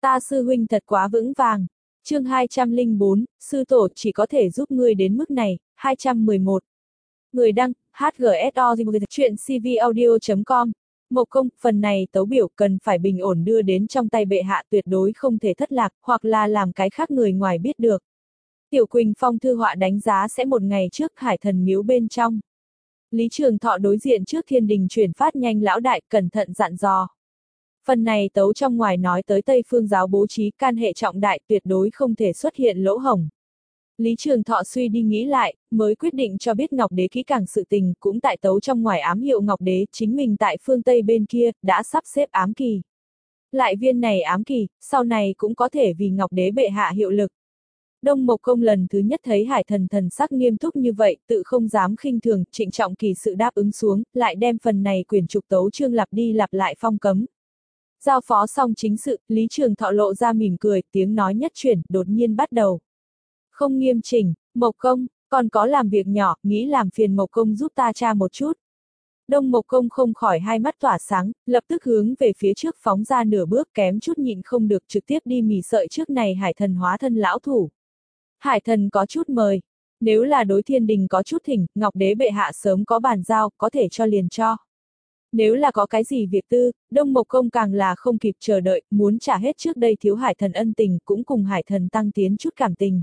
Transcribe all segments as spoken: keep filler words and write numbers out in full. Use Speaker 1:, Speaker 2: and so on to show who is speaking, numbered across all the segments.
Speaker 1: Ta sư huynh thật quá vững vàng. Chương hai trăm lẻ bốn, sư tổ chỉ có thể giúp ngươi đến mức này, hai trăm mười một. Người đăng, hát giê ét o chuyện c v audio chấm com. Mộc Công, phần này tấu biểu cần phải bình ổn đưa đến trong tay bệ hạ, tuyệt đối không thể thất lạc, hoặc là làm cái khác người ngoài biết được. Tiểu Quỳnh Phong thư họa đánh giá sẽ một ngày trước Hải Thần miếu bên trong. Lý Trường Thọ đối diện trước thiên đình chuyển phát nhanh lão đại, cẩn thận dặn dò. Phần này tấu trong ngoài nói tới Tây Phương giáo bố trí can hệ trọng đại, tuyệt đối không thể xuất hiện lỗ hổng. Lý Trường Thọ suy đi nghĩ lại, mới quyết định cho biết Ngọc Đế kỹ càng sự tình, cũng tại tấu trong ngoài ám hiệu Ngọc Đế chính mình tại phương Tây bên kia, đã sắp xếp ám kỳ. Lại viên này ám kỳ, sau này cũng có thể vì Ngọc Đế bệ hạ hiệu lực. Đông Mộc Công lần thứ nhất thấy Hải Thần thần sắc nghiêm túc như vậy, tự không dám khinh thường, trịnh trọng kỳ sự đáp ứng xuống, lại đem phần này quyển trục tấu chương lặp đi lặp lại phong cấm. Giao phó xong chính sự, Lý Trường Thọ lộ ra mỉm cười, tiếng nói nhất chuyển, đột nhiên bắt đầu. Không nghiêm chỉnh, Mộc Công, còn có làm việc nhỏ, nghĩ làm phiền Mộc Công giúp ta tra một chút. Đông Mộc Công không khỏi hai mắt tỏa sáng, lập tức hướng về phía trước phóng ra nửa bước, kém chút nhịn không được trực tiếp đi mì sợi trước này Hải Thần hóa thân lão thủ. Hải Thần có chút mời, nếu là đối thiên đình có chút thỉnh, Ngọc Đế bệ hạ sớm có bàn giao, có thể cho liền cho. Nếu là có cái gì việc tư, Đông Mộc Công càng là không kịp chờ đợi, muốn trả hết trước đây thiếu Hải Thần ân tình, cũng cùng Hải Thần tăng tiến chút cảm tình.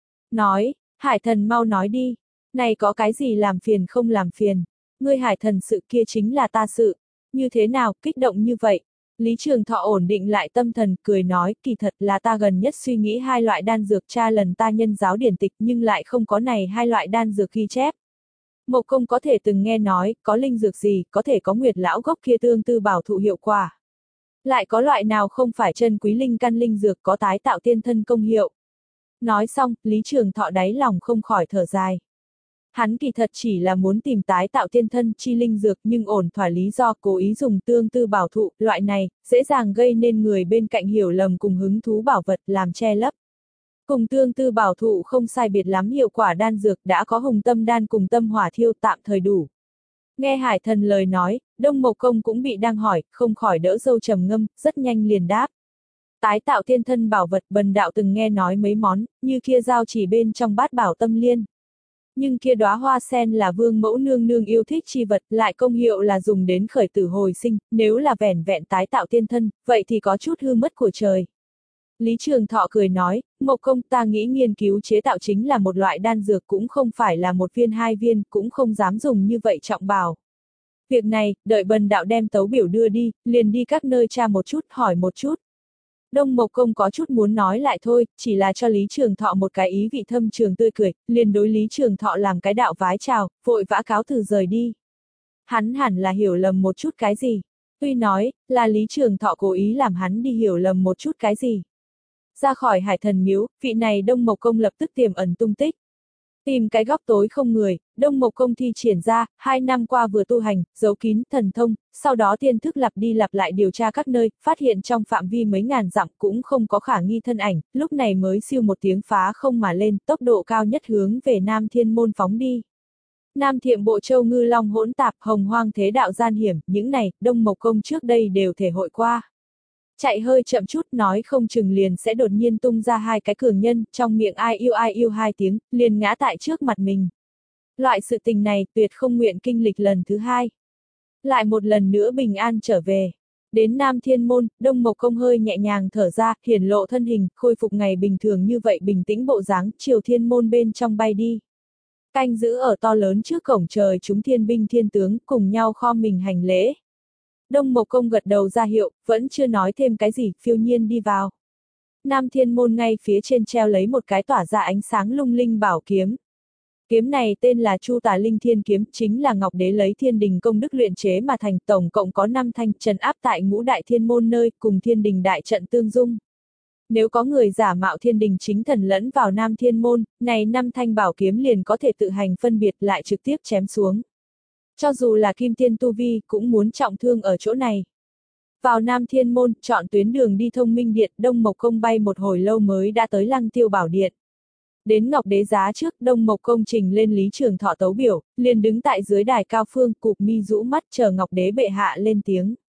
Speaker 1: Nói, Hải Thần mau nói đi, này có cái gì làm phiền không làm phiền, ngươi Hải Thần sự kia chính là ta sự, như thế nào, kích động như vậy. Lý Trường Thọ ổn định lại tâm thần, cười nói, kỳ thật là ta gần nhất suy nghĩ hai loại đan dược tra lần ta nhân giáo điển tịch nhưng lại không có này hai loại đan dược ghi chép. Mộc Công có thể từng nghe nói, có linh dược gì, có thể có Nguyệt lão gốc kia tương tư bảo thụ hiệu quả. Lại có loại nào không phải chân quý linh căn linh dược có tái tạo tiên thân công hiệu. Nói xong, Lý Trường Thọ đáy lòng không khỏi thở dài. Hắn kỳ thật chỉ là muốn tìm tái tạo tiên thân chi linh dược nhưng ổn thỏa lý do cố ý dùng tương tư bảo thụ, loại này, dễ dàng gây nên người bên cạnh hiểu lầm cùng hứng thú bảo vật làm che lấp. Cùng tương tư bảo thụ không sai biệt lắm hiệu quả đan dược đã có hùng tâm đan cùng tâm hỏa thiêu tạm thời đủ. Nghe Hải Thần lời nói, Đông Mộc Công cũng bị đang hỏi, không khỏi đỡ dâu trầm ngâm, rất nhanh liền đáp. Tái tạo tiên thân bảo vật bần đạo từng nghe nói mấy món, như kia giao chỉ bên trong bát bảo tâm liên. Nhưng kia đóa hoa sen là vương mẫu nương nương yêu thích chi vật, lại công hiệu là dùng đến khởi tử hồi sinh, nếu là vẻn vẹn tái tạo tiên thân, vậy thì có chút hư mất của trời. Lý Trường Thọ cười nói, Mộc Công ta nghĩ nghiên cứu chế tạo chính là một loại đan dược cũng không phải là một viên hai viên, cũng không dám dùng như vậy trọng bảo. Việc này, đợi bần đạo đem tấu biểu đưa đi, liền đi các nơi tra một chút, hỏi một chút. Đông Mộc Công có chút muốn nói lại thôi, chỉ là cho Lý Trường Thọ một cái ý vị thâm trường tươi cười, liền đối Lý Trường Thọ làm cái đạo vái chào, vội vã cáo từ rời đi. Hắn hẳn là hiểu lầm một chút cái gì. Tuy nói, là Lý Trường Thọ cố ý làm hắn đi hiểu lầm một chút cái gì. Ra khỏi Hải Thần miếu, vị này Đông Mộc Công lập tức tiềm ẩn tung tích. Tìm cái góc tối không người, Đông Mộc Công thi triển ra, hai năm qua vừa tu hành, giấu kín, thần thông, sau đó tiên thức lặp đi lặp lại điều tra các nơi, phát hiện trong phạm vi mấy ngàn dặm cũng không có khả nghi thân ảnh, lúc này mới siêu một tiếng phá không mà lên, tốc độ cao nhất hướng về Nam Thiên Môn phóng đi. Nam Thiệm Bộ Châu ngư long hỗn tạp, hồng hoang thế đạo gian hiểm, những này, Đông Mộc Công trước đây đều thể hội qua. Chạy hơi chậm chút nói không chừng liền sẽ đột nhiên tung ra hai cái cường nhân, trong miệng ai yêu ai yêu hai tiếng, liền ngã tại trước mặt mình. Loại sự tình này tuyệt không nguyện kinh lịch lần thứ hai. Lại một lần nữa bình an trở về. Đến Nam Thiên Môn, Đông Mộc Công hơi nhẹ nhàng thở ra, hiển lộ thân hình, khôi phục ngày bình thường như vậy bình tĩnh bộ dáng, chiều Thiên Môn bên trong bay đi. Canh giữ ở to lớn trước cổng trời chúng thiên binh thiên tướng cùng nhau khom mình hành lễ. Đông Mộc Công gật đầu ra hiệu, vẫn chưa nói thêm cái gì, phiêu nhiên đi vào. Nam Thiên Môn ngay phía trên treo lấy một cái tỏa ra ánh sáng lung linh bảo kiếm. Kiếm này tên là Chu Tà Linh Thiên Kiếm, chính là Ngọc Đế lấy thiên đình công đức luyện chế mà thành, tổng cộng có năm thanh, trấn áp tại ngũ đại thiên môn nơi, cùng thiên đình đại trận tương dung. Nếu có người giả mạo thiên đình chính thần lẫn vào Nam Thiên Môn, này năm thanh bảo kiếm liền có thể tự hành phân biệt lại trực tiếp chém xuống. Cho dù là Kim Tiên Tu Vi cũng muốn trọng thương ở chỗ này. Vào Nam Thiên Môn, chọn tuyến đường đi Thông Minh Điện, Đông Mộc Công bay một hồi lâu mới đã tới Lăng Tiêu Bảo Điện. Đến Ngọc Đế giá trước, Đông Mộc Công trình lên Lý Trường Thọ tấu biểu, liền đứng tại dưới đài cao phương, cụp mi rũ mắt chờ Ngọc Đế bệ hạ lên tiếng.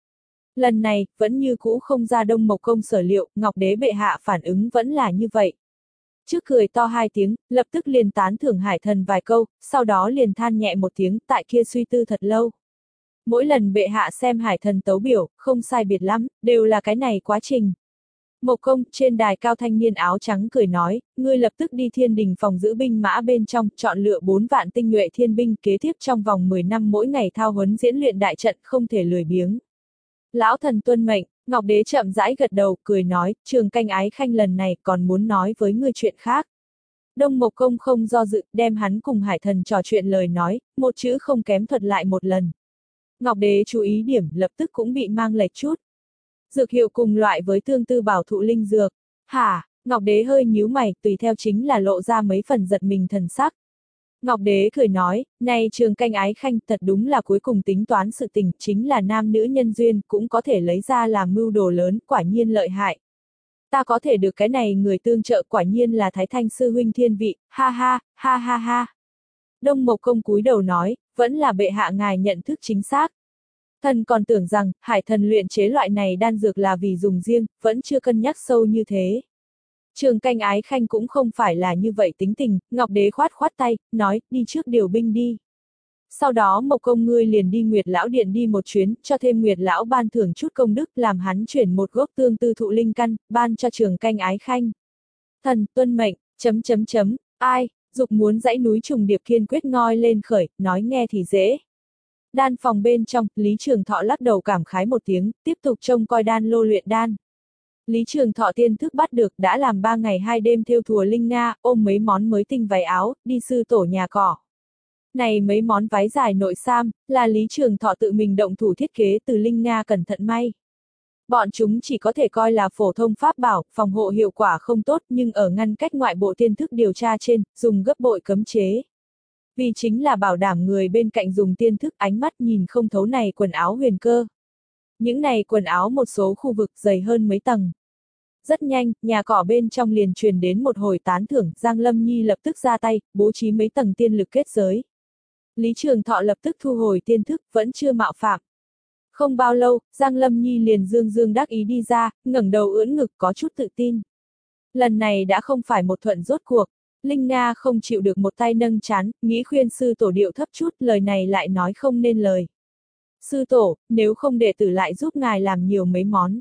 Speaker 1: Lần này, vẫn như cũ không ra Đông Mộc Công sở liệu, Ngọc Đế bệ hạ phản ứng vẫn là như vậy. Trước cười to hai tiếng, lập tức liền tán thưởng Hải Thần vài câu, sau đó liền than nhẹ một tiếng, tại kia suy tư thật lâu. Mỗi lần bệ hạ xem Hải Thần tấu biểu, không sai biệt lắm, đều là cái này quá trình. Mộc Công, trên đài cao thanh niên áo trắng cười nói, ngươi lập tức đi thiên đình phòng giữ binh mã bên trong, chọn lựa bốn vạn tinh nhuệ thiên binh, kế tiếp trong vòng mười năm mỗi ngày thao huấn diễn luyện đại trận, không thể lười biếng. Lão thần tuân mệnh, Ngọc Đế chậm rãi gật đầu, cười nói, Trường Canh Ái Khanh lần này còn muốn nói với ngươi chuyện khác. Đông Mộc Công không do dự, đem hắn cùng Hải Thần trò chuyện lời nói, một chữ không kém thuật lại một lần. Ngọc Đế chú ý điểm, lập tức cũng bị mang lệch chút. Dược hiệu cùng loại với tương tư bảo thụ linh dược. Hả? Ngọc Đế hơi nhíu mày, tùy theo chính là lộ ra mấy phần giật mình thần sắc. Ngọc Đế cười nói, này Trường Canh Ái Khanh thật đúng là cuối cùng tính toán sự tình, chính là nam nữ nhân duyên, cũng có thể lấy ra làm mưu đồ lớn, quả nhiên lợi hại. Ta có thể được cái này người tương trợ, quả nhiên là Thái Thanh sư huynh thiên vị, ha ha, ha ha ha. Đông Mộc Công cúi đầu nói, vẫn là bệ hạ ngài nhận thức chính xác. Thần còn tưởng rằng, Hải Thần luyện chế loại này đan dược là vì dùng riêng, vẫn chưa cân nhắc sâu như thế. Trường Canh Ái Khanh cũng không phải là như vậy tính tình, Ngọc Đế khoát khoát tay, nói, đi trước điều binh đi. Sau đó Mộc Công ngươi liền đi Nguyệt Lão Điện đi một chuyến, cho thêm Nguyệt Lão ban thưởng chút công đức, làm hắn chuyển một gốc tương tư thụ linh căn, ban cho Trường Canh Ái Khanh. Thần, tuân mệnh, chấm chấm chấm, ai, dục muốn dãy núi trùng điệp kiên quyết ngoi lên khởi, nói nghe thì dễ. Đan phòng bên trong, Lý Trường Thọ lắc đầu cảm khái một tiếng, tiếp tục trông coi đan lô luyện đan. Lý Trường Thọ tiên thức bắt được, đã làm ba ngày hai đêm thêu thùa linh nga, ôm mấy món mới tinh váy áo, đi sư tổ nhà cỏ. Này mấy món váy dài nội sam, là Lý Trường Thọ tự mình động thủ thiết kế từ linh nga cẩn thận may. Bọn chúng chỉ có thể coi là phổ thông pháp bảo, phòng hộ hiệu quả không tốt, nhưng ở ngăn cách ngoại bộ tiên thức điều tra trên, dùng gấp bội cấm chế. Vì chính là bảo đảm người bên cạnh dùng tiên thức ánh mắt nhìn không thấu này quần áo huyền cơ. Những này quần áo một số khu vực dày hơn mấy tầng. Rất nhanh, nhà cỏ bên trong liền truyền đến một hồi tán thưởng, Giang Lâm Nhi lập tức ra tay, bố trí mấy tầng tiên lực kết giới. Lý Trường Thọ lập tức thu hồi tiên thức, vẫn chưa mạo phạm. Không bao lâu, Giang Lâm Nhi liền dương dương đắc ý đi ra, ngẩng đầu ưỡn ngực có chút tự tin. Lần này đã không phải một thuận rốt cuộc. Linh Nga không chịu được một tay nâng chán, nghĩ khuyên sư tổ điệu thấp chút, lời này lại nói không nên lời. Sư tổ, nếu không đệ tử lại giúp ngài làm nhiều mấy món.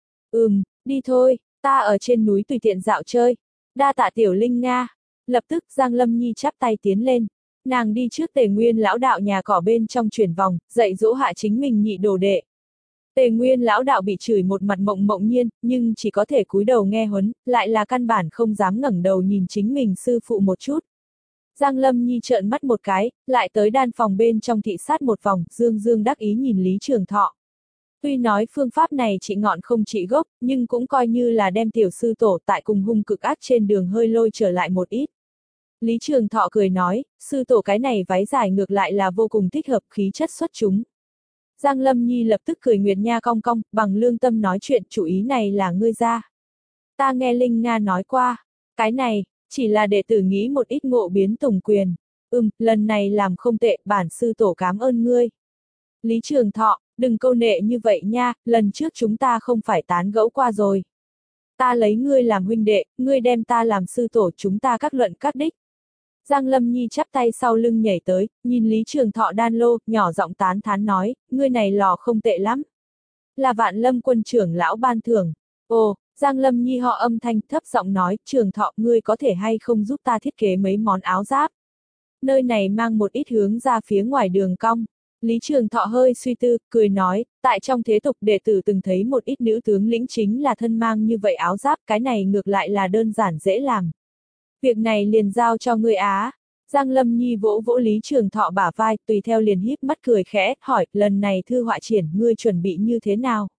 Speaker 1: Ừm, đi thôi, ta ở trên núi tùy tiện dạo chơi. Đa tạ tiểu Linh Nga. Lập tức Giang Lâm Nhi chắp tay tiến lên. Nàng đi trước Tề Nguyên lão đạo nhà cỏ bên trong chuyển vòng, dạy dỗ hạ chính mình nhị đồ đệ. Tề Nguyên lão đạo bị chửi một mặt mộng mộng nhiên, nhưng chỉ có thể cúi đầu nghe huấn, lại là căn bản không dám ngẩng đầu nhìn chính mình sư phụ một chút. Giang Lâm Nhi trợn mắt một cái, lại tới đan phòng bên trong thị sát một vòng, dương dương đắc ý nhìn Lý Trường Thọ. Tuy nói phương pháp này trị ngọn không trị gốc, nhưng cũng coi như là đem tiểu sư tổ tại cùng hung cực ác trên đường hơi lôi trở lại một ít. Lý Trường Thọ cười nói, sư tổ cái này váy dài ngược lại là vô cùng thích hợp, khí chất xuất chúng. Giang Lâm Nhi lập tức cười nguyệt nha cong cong, bằng lương tâm nói chuyện, chủ ý này là ngươi ra. Ta nghe Linh Nga nói qua, cái này, chỉ là đệ tử nghĩ một ít ngộ biến tùng quyền. Ừm, lần này làm không tệ, bản sư tổ cảm ơn ngươi. Lý Trường Thọ, đừng câu nệ như vậy nha, lần trước chúng ta không phải tán gẫu qua rồi. Ta lấy ngươi làm huynh đệ, ngươi đem ta làm sư tổ, chúng ta các luận các đích. Giang Lâm Nhi chắp tay sau lưng nhảy tới, nhìn Lý Trường Thọ đan lô, nhỏ giọng tán thán nói, ngươi này lò không tệ lắm. Là Vạn Lâm quân trưởng lão ban thưởng. Ồ, Giang Lâm Nhi họ âm thanh thấp giọng nói, Trường Thọ, ngươi có thể hay không giúp ta thiết kế mấy món áo giáp. Nơi này mang một ít hướng ra phía ngoài đường cong. Lý Trường Thọ hơi suy tư, cười nói, tại trong thế tục đệ tử từng thấy một ít nữ tướng lĩnh chính là thân mang như vậy áo giáp, cái này ngược lại là đơn giản dễ làm. Việc này liền giao cho ngươi á. Giang Lâm Nhi vỗ vỗ Lý Trường Thọ bả vai, tùy theo liền híp mắt cười khẽ, hỏi, lần này thư họa triển, ngươi chuẩn bị như thế nào?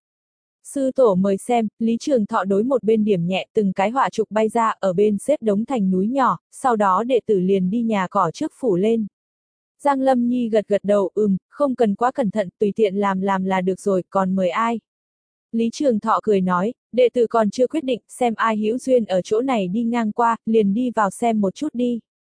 Speaker 1: Sư tổ mời xem, Lý Trường Thọ đối một bên điểm nhẹ, từng cái họa trục bay ra, ở bên xếp đống thành núi nhỏ, sau đó đệ tử liền đi nhà cỏ trước phủ lên. Giang Lâm Nhi gật gật đầu, ừm, không cần quá cẩn thận, tùy tiện làm làm là được rồi, còn mời ai? Lý Trường Thọ cười nói, đệ tử còn chưa quyết định, xem ai hữu duyên ở chỗ này đi ngang qua, liền đi vào xem một chút đi.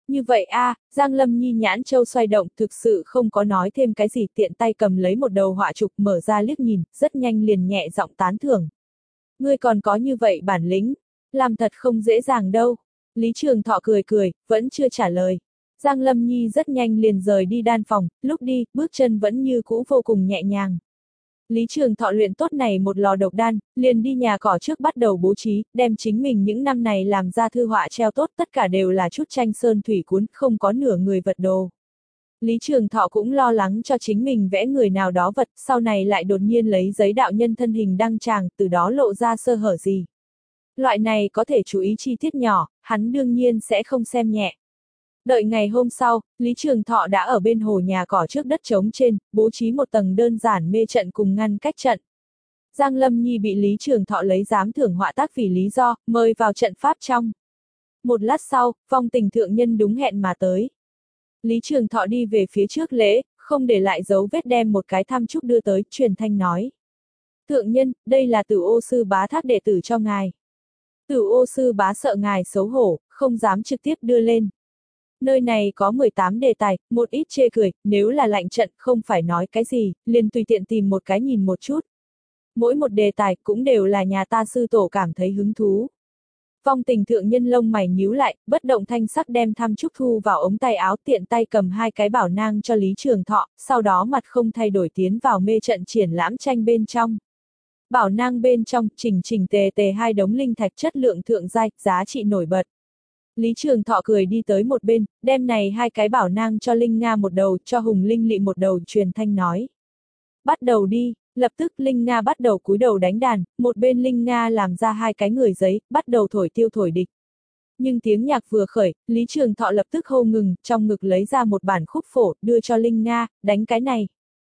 Speaker 1: Như vậy a, à, Giang Lâm Nhi nhãn châu xoay động, thực sự không có nói thêm cái gì, tiện tay cầm lấy một đầu họa trục mở ra liếc nhìn, rất nhanh liền nhẹ giọng tán thưởng. Ngươi còn có như vậy bản lĩnh, làm thật không dễ dàng đâu. Lý Trường Thọ cười cười, vẫn chưa trả lời. Giang Lâm Nhi rất nhanh liền rời đi đan phòng, lúc đi, bước chân vẫn như cũ vô cùng nhẹ nhàng. Lý Trường Thọ luyện tốt này một lò độc đan, liền đi nhà cỏ trước bắt đầu bố trí, đem chính mình những năm này làm ra thư họa treo tốt, tất cả đều là chút tranh sơn thủy cuốn, không có nửa người vật đồ. Lý Trường Thọ cũng lo lắng cho chính mình vẽ người nào đó vật, sau này lại đột nhiên lấy giấy đạo nhân thân hình đăng tràng, từ đó lộ ra sơ hở gì. Loại này có thể chú ý chi tiết nhỏ, hắn đương nhiên sẽ không xem nhẹ. Đợi ngày hôm sau, Lý Trường Thọ đã ở bên hồ nhà cỏ trước đất trống trên, bố trí một tầng đơn giản mê trận cùng ngăn cách trận. Giang Lâm Nhi bị Lý Trường Thọ lấy giám thưởng họa tác vì lý do, mời vào trận pháp trong. Một lát sau, Phong Tình thượng nhân đúng hẹn mà tới. Lý Trường Thọ đi về phía trước lễ, không để lại dấu vết đem một cái tham trúc đưa tới, truyền thanh nói. Thượng nhân, đây là Tử Ô Sư Bá thác đệ tử cho ngài. Tử Ô Sư Bá sợ ngài xấu hổ, không dám trực tiếp đưa lên. Nơi này có mười tám đề tài, một ít chê cười, nếu là lạnh trận không phải nói cái gì, liền tùy tiện tìm một cái nhìn một chút. Mỗi một đề tài cũng đều là nhà ta sư tổ cảm thấy hứng thú. Phong Tình thượng nhân lông mày nhíu lại, bất động thanh sắc đem tham trúc thu vào ống tay áo, tiện tay cầm hai cái bảo nang cho Lý Trường Thọ, sau đó mặt không thay đổi tiến vào mê trận triển lãm tranh bên trong. Bảo nang bên trong, chỉnh chỉnh tề tề hai đống linh thạch chất lượng thượng giai, giá trị nổi bật. Lý Trường Thọ cười đi tới một bên, đem này hai cái bảo nang cho Linh Nga một đầu, cho Hùng Linh Lị một đầu, truyền thanh nói. Bắt đầu đi, lập tức Linh Nga bắt đầu cúi đầu đánh đàn, một bên Linh Nga làm ra hai cái người giấy, bắt đầu thổi tiêu thổi địch. Nhưng tiếng nhạc vừa khởi, Lý Trường Thọ lập tức hô ngừng, trong ngực lấy ra một bản khúc phổ, đưa cho Linh Nga, đánh cái này.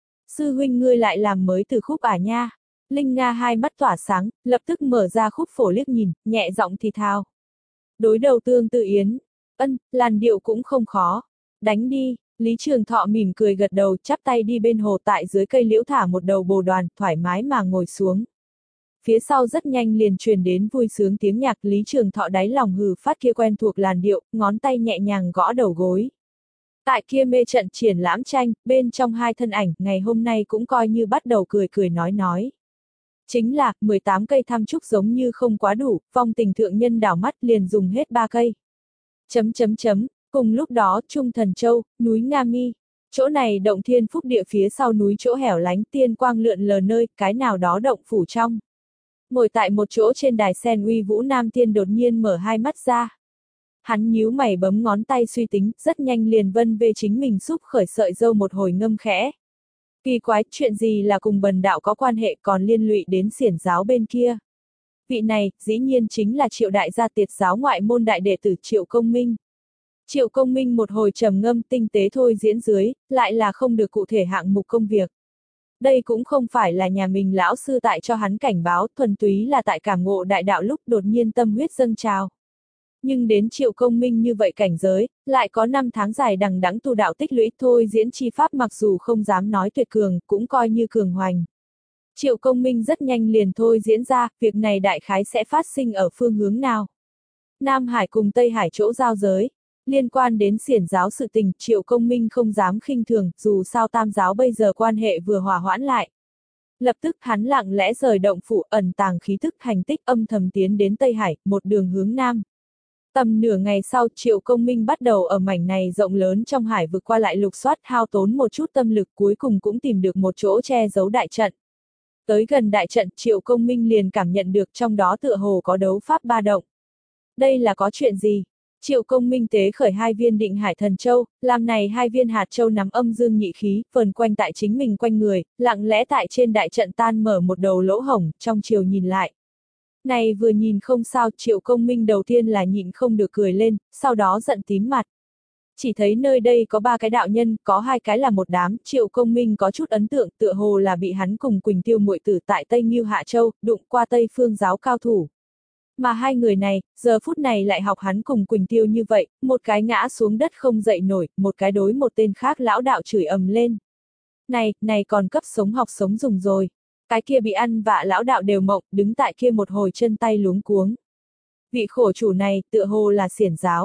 Speaker 1: Sư huynh ngươi lại làm mới từ khúc à nha. Linh Nga hai mắt tỏa sáng, lập tức mở ra khúc phổ liếc nhìn, nhẹ giọng thì thào. Đối đầu Tương Tự Yến, ân, làn điệu cũng không khó. Đánh đi, Lý Trường Thọ mỉm cười gật đầu, chắp tay đi bên hồ, tại dưới cây liễu thả một đầu bồ đoàn, thoải mái mà ngồi xuống. Phía sau rất nhanh liền truyền đến vui sướng tiếng nhạc, Lý Trường Thọ đáy lòng hừ phát kia quen thuộc làn điệu, ngón tay nhẹ nhàng gõ đầu gối. Tại kia mê trận triển lãm tranh, bên trong hai thân ảnh, ngày hôm nay cũng coi như bắt đầu cười cười nói nói. Chính là, mười tám cây tham trúc giống như không quá đủ, Phong Tình thượng nhân đảo mắt liền dùng hết ba cây. Chấm chấm chấm, cùng lúc đó, Trung Thần Châu, núi Nga Mi. Chỗ này động thiên phúc địa phía sau núi chỗ hẻo lánh, tiên quang lượn lờ nơi, cái nào đó động phủ trong. Ngồi tại một chỗ trên đài sen uy vũ nam tiên đột nhiên mở hai mắt ra. Hắn nhíu mày bấm ngón tay suy tính, rất nhanh liền vân về chính mình xúc khởi sợi dâu một hồi ngâm khẽ. Kỳ quái, chuyện gì là cùng bần đạo có quan hệ còn liên lụy đến xiển giáo bên kia. Vị này, dĩ nhiên chính là Triệu đại gia Tiệt giáo ngoại môn đại đệ tử Triệu Công Minh. Triệu Công Minh một hồi trầm ngâm tinh tế thôi diễn dưới, lại là không được cụ thể hạng mục công việc. Đây cũng không phải là nhà mình lão sư tại cho hắn cảnh báo, thuần túy là tại cảm ngộ đại đạo lúc đột nhiên tâm huyết dâng trào. Nhưng đến Triệu Công Minh như vậy cảnh giới, lại có năm tháng dài đằng đẵng tu đạo tích lũy, thôi diễn chi pháp mặc dù không dám nói tuyệt cường, cũng coi như cường hoành. Triệu Công Minh rất nhanh liền thôi diễn ra, việc này đại khái sẽ phát sinh ở phương hướng nào. Nam Hải cùng Tây Hải chỗ giao giới. Liên quan đến xiển giáo sự tình, Triệu Công Minh không dám khinh thường, dù sao tam giáo bây giờ quan hệ vừa hòa hoãn lại. Lập tức hắn lặng lẽ rời động phủ, ẩn tàng khí thức hành tích, âm thầm tiến đến Tây Hải, một đường hướng Nam. Tầm nửa ngày sau, Triệu Công Minh bắt đầu ở mảnh này rộng lớn trong hải vực qua lại lục soát, hao tốn một chút tâm lực, cuối cùng cũng tìm được một chỗ che giấu đại trận. Tới gần đại trận, Triệu Công Minh liền cảm nhận được trong đó tựa hồ có đấu pháp ba động. Đây là có chuyện gì? Triệu Công Minh tế khởi hai viên Định Hải Thần Châu, làm này hai viên hạt châu nắm âm dương nhị khí, vần quanh tại chính mình quanh người, lặng lẽ tại trên đại trận tan mở một đầu lỗ hổng, trong chiều nhìn lại. Này vừa nhìn không sao, Triệu Công Minh đầu tiên là nhịn không được cười lên, sau đó giận tím mặt. Chỉ thấy nơi đây có ba cái đạo nhân, có hai cái là một đám, Triệu Công Minh có chút ấn tượng, tựa hồ là bị hắn cùng Quỳnh Tiêu muội tử tại Tây Ngưu Hạ Châu, đụng qua Tây Phương giáo cao thủ. Mà hai người này, giờ phút này lại học hắn cùng Quỳnh Tiêu như vậy, một cái ngã xuống đất không dậy nổi, một cái đối một tên khác lão đạo chửi ầm lên. Này, này còn cấp sống học sống dùng rồi. Cái kia bị ăn vạ lão đạo đều mộng, đứng tại kia một hồi chân tay luống cuống. Vị khổ chủ này, tựa hồ là xiển giáo.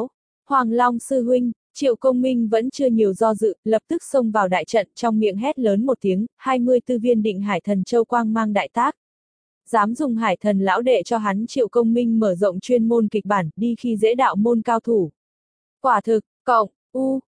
Speaker 1: Hoàng Long sư huynh, Triệu Công Minh vẫn chưa nhiều do dự, lập tức xông vào đại trận, trong miệng hét lớn một tiếng, hai mươi tư viên định hải thần châu quang mang đại tác. Dám dùng hải thần lão đệ cho hắn Triệu Công Minh mở rộng chuyên môn kịch bản, đi khi dễ đạo môn cao thủ. Quả thực, cộng, u,